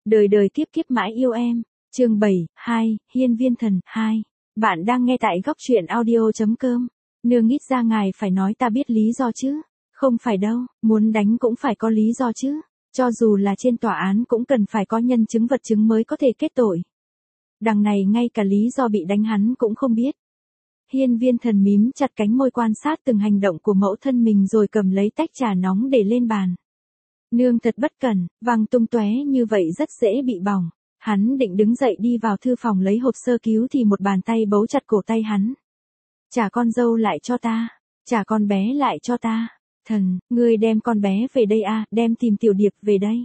đời đời kiếp kiếp mãi yêu em. Chương 7, 2, Hiên Viên Thần 2. Bạn đang nghe tại góc truyện audio.com. Nương ít ra ngài phải nói ta biết lý do chứ. Không phải đâu, muốn đánh cũng phải có lý do chứ. Cho dù là trên tòa án cũng cần phải có nhân chứng vật chứng mới có thể kết tội. Đằng này ngay cả lý do bị đánh hắn cũng không biết. Hiên Viên Thần mím chặt cánh môi quan sát từng hành động của mẫu thân mình rồi cầm lấy tách trà nóng để lên bàn. Nương thật bất cẩn, văng tung tóe như vậy rất dễ bị bỏng. Hắn định đứng dậy đi vào thư phòng lấy hộp sơ cứu thì một bàn tay bấu chặt cổ tay hắn. Trả con dâu lại cho ta, trả con bé lại cho ta. Thần, ngươi đem con bé về đây à, đem tìm Tiểu Điệp về đây.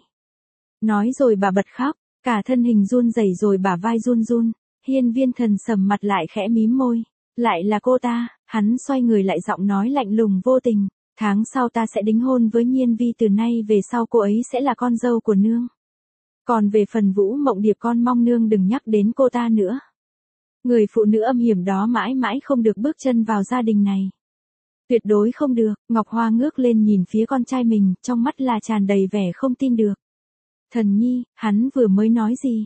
Nói rồi bà bật khóc, cả thân hình run rẩy rồi bả vai run run. Hiên Viên Thần sầm mặt lại khẽ mím môi. Lại là cô ta, hắn xoay người lại giọng nói lạnh lùng vô tình. Tháng sau ta sẽ đính hôn với Nhiên Vi, từ nay về sau cô ấy sẽ là con dâu của nương. Còn về phần Vũ Mộng Điệp con mong nương đừng nhắc đến cô ta nữa. Người phụ nữ âm hiểm đó mãi mãi không được bước chân vào gia đình này. Tuyệt đối không được. Ngọc Hoa ngước lên nhìn phía con trai mình, trong mắt là tràn đầy vẻ không tin được. Thần nhi, hắn vừa mới nói gì?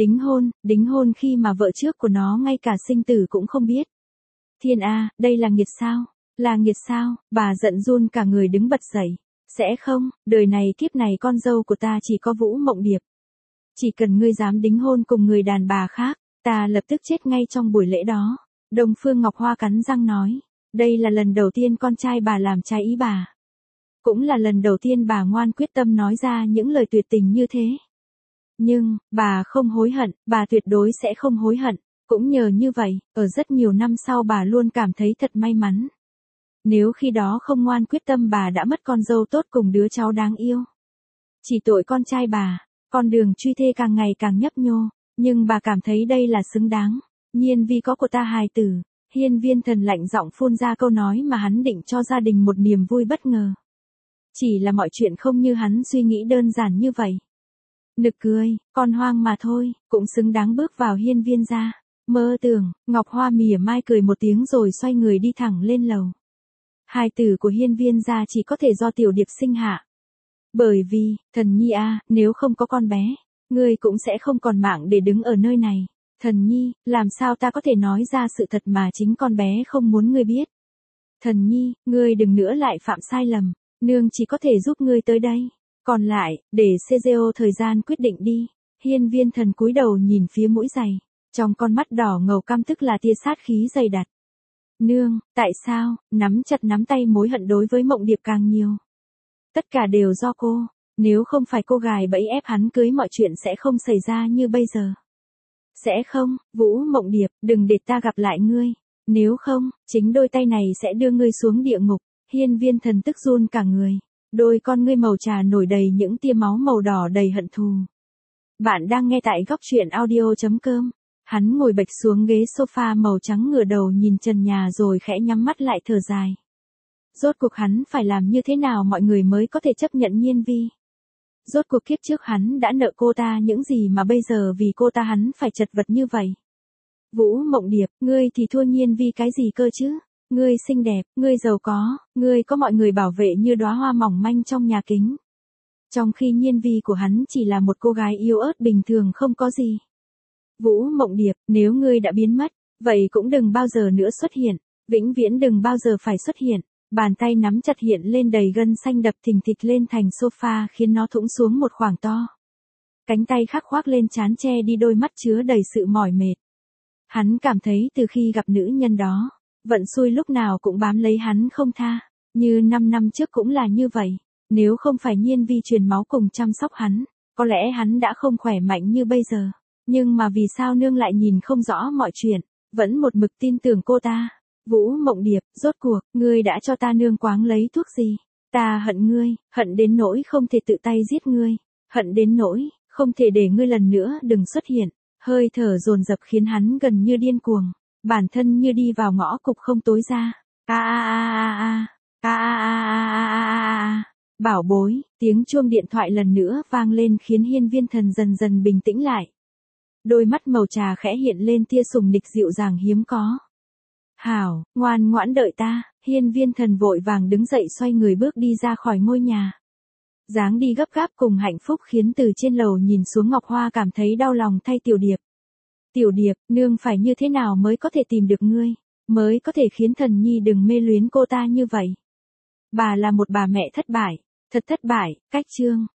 Đính hôn khi mà vợ trước của nó ngay cả sinh tử cũng không biết. Thiên A, đây là nghiệt sao? Là nghiệt sao? Bà giận run cả người đứng bật dậy. Sẽ không, đời này kiếp này con dâu của ta chỉ có Vũ Mộng Điệp. Chỉ cần ngươi dám đính hôn cùng người đàn bà khác, ta lập tức chết ngay trong buổi lễ đó. Đông Phương Ngọc Hoa cắn răng nói. Đây là lần đầu tiên con trai bà làm trái ý bà. Cũng là lần đầu tiên bà ngoan quyết tâm nói ra những lời tuyệt tình như thế. Nhưng, bà không hối hận, bà tuyệt đối sẽ không hối hận. Cũng nhờ như vậy, ở rất nhiều năm sau bà luôn cảm thấy thật may mắn. Nếu khi đó không ngoan quyết tâm bà đã mất con dâu tốt cùng đứa cháu đáng yêu. Chỉ tội con trai bà, con đường truy thê càng ngày càng nhấp nhô, nhưng bà cảm thấy đây là xứng đáng. Nhiên Vi có của ta hài tử. Hiên Viên Thần lạnh giọng phun ra câu nói mà hắn định cho gia đình một niềm vui bất ngờ. Chỉ là mọi chuyện không như hắn suy nghĩ đơn giản như vậy. Nực cười, con hoang mà thôi, cũng xứng đáng bước vào Hiên Viên gia. Mơ tưởng, Ngọc Hoa mỉa mai cười một tiếng rồi xoay người đi thẳng lên lầu. Hài tử của Hiên Viên gia chỉ có thể do Tiểu Điệp sinh hạ. Bởi vì, Thần nhi a, nếu không có con bé, ngươi cũng sẽ không còn mạng để đứng ở nơi này. Thần nhi, làm sao ta có thể nói ra sự thật mà chính con bé không muốn ngươi biết. Thần nhi, ngươi đừng nữa lại phạm sai lầm, nương chỉ có thể giúp ngươi tới đây. Còn lại, để CGO thời gian quyết định đi. Hiên Viên Thần cúi đầu nhìn phía mũi giày. Trong con mắt đỏ ngầu căm tức là tia sát khí dày đặc. Nương, tại sao, nắm chặt nắm tay mối hận đối với Mộng Điệp càng nhiều. Tất cả đều do cô, nếu không phải cô gài bẫy ép hắn cưới mọi chuyện sẽ không xảy ra như bây giờ. Sẽ không, Vũ Mộng Điệp, đừng để ta gặp lại ngươi. Nếu không, chính đôi tay này sẽ đưa ngươi xuống địa ngục. Hiên Viên Thần tức run cả người. Đôi con ngươi màu trà nổi đầy những tia máu màu đỏ đầy hận thù. Bạn đang nghe tại góc truyện audio.com. Hắn ngồi bệch xuống ghế sofa màu trắng ngửa đầu nhìn trần nhà rồi khẽ nhắm mắt lại thở dài. Rốt cuộc hắn phải làm như thế nào mọi người mới có thể chấp nhận Nhiên Vi? Rốt cuộc kiếp trước hắn đã nợ cô ta những gì mà bây giờ vì cô ta hắn phải chật vật như vậy? Vũ Mộng Điệp, ngươi thì thua Nhiên Vi cái gì cơ chứ? Ngươi xinh đẹp, ngươi giàu có, ngươi có mọi người bảo vệ như đóa hoa mỏng manh trong nhà kính. Trong khi Nhiên Vi của hắn chỉ là một cô gái yếu ớt bình thường không có gì. Vũ Mộng Điệp, nếu ngươi đã biến mất, vậy cũng đừng bao giờ nữa xuất hiện, vĩnh viễn đừng bao giờ phải xuất hiện. Bàn tay nắm chặt hiện lên đầy gân xanh đập thình thịch lên thành sofa khiến nó thủng xuống một khoảng to. Cánh tay khác khoác lên trán che đi đôi mắt chứa đầy sự mỏi mệt. Hắn cảm thấy từ khi gặp nữ nhân đó, vận xui lúc nào cũng bám lấy hắn không tha, như 5 năm trước cũng là như vậy. Nếu không phải Nhiên Vi truyền máu cùng chăm sóc hắn, có lẽ hắn đã không khỏe mạnh như bây giờ. Nhưng mà vì sao nương lại nhìn không rõ mọi chuyện, vẫn một mực tin tưởng cô ta. Vũ Mộng Điệp, rốt cuộc, ngươi đã cho ta nương quáng lấy thuốc gì? Ta hận ngươi, hận đến nỗi không thể tự tay giết ngươi, hận đến nỗi, không thể để ngươi lần nữa đừng xuất hiện. Hơi thở dồn dập khiến hắn gần như điên cuồng, bản thân như đi vào ngõ cụt không tối ra. Bảo bối, tiếng chuông điện thoại lần nữa vang lên khiến Hiên Viên Thần dần dần bình tĩnh lại. Đôi mắt màu trà khẽ hiện lên tia sùng nịch dịu dàng hiếm có. Hảo, ngoan ngoãn đợi ta. Hiên Viên Thần vội vàng đứng dậy xoay người bước đi ra khỏi ngôi nhà. Dáng đi gấp gáp cùng hạnh phúc khiến từ trên lầu nhìn xuống Ngọc Hoa cảm thấy đau lòng thay Tiểu Điệp. Tiểu Điệp, nương phải như thế nào mới có thể tìm được ngươi, mới có thể khiến Thần Nhi đừng mê luyến cô ta như vậy. Bà là một bà mẹ thất bại, thật thất bại, cách chương.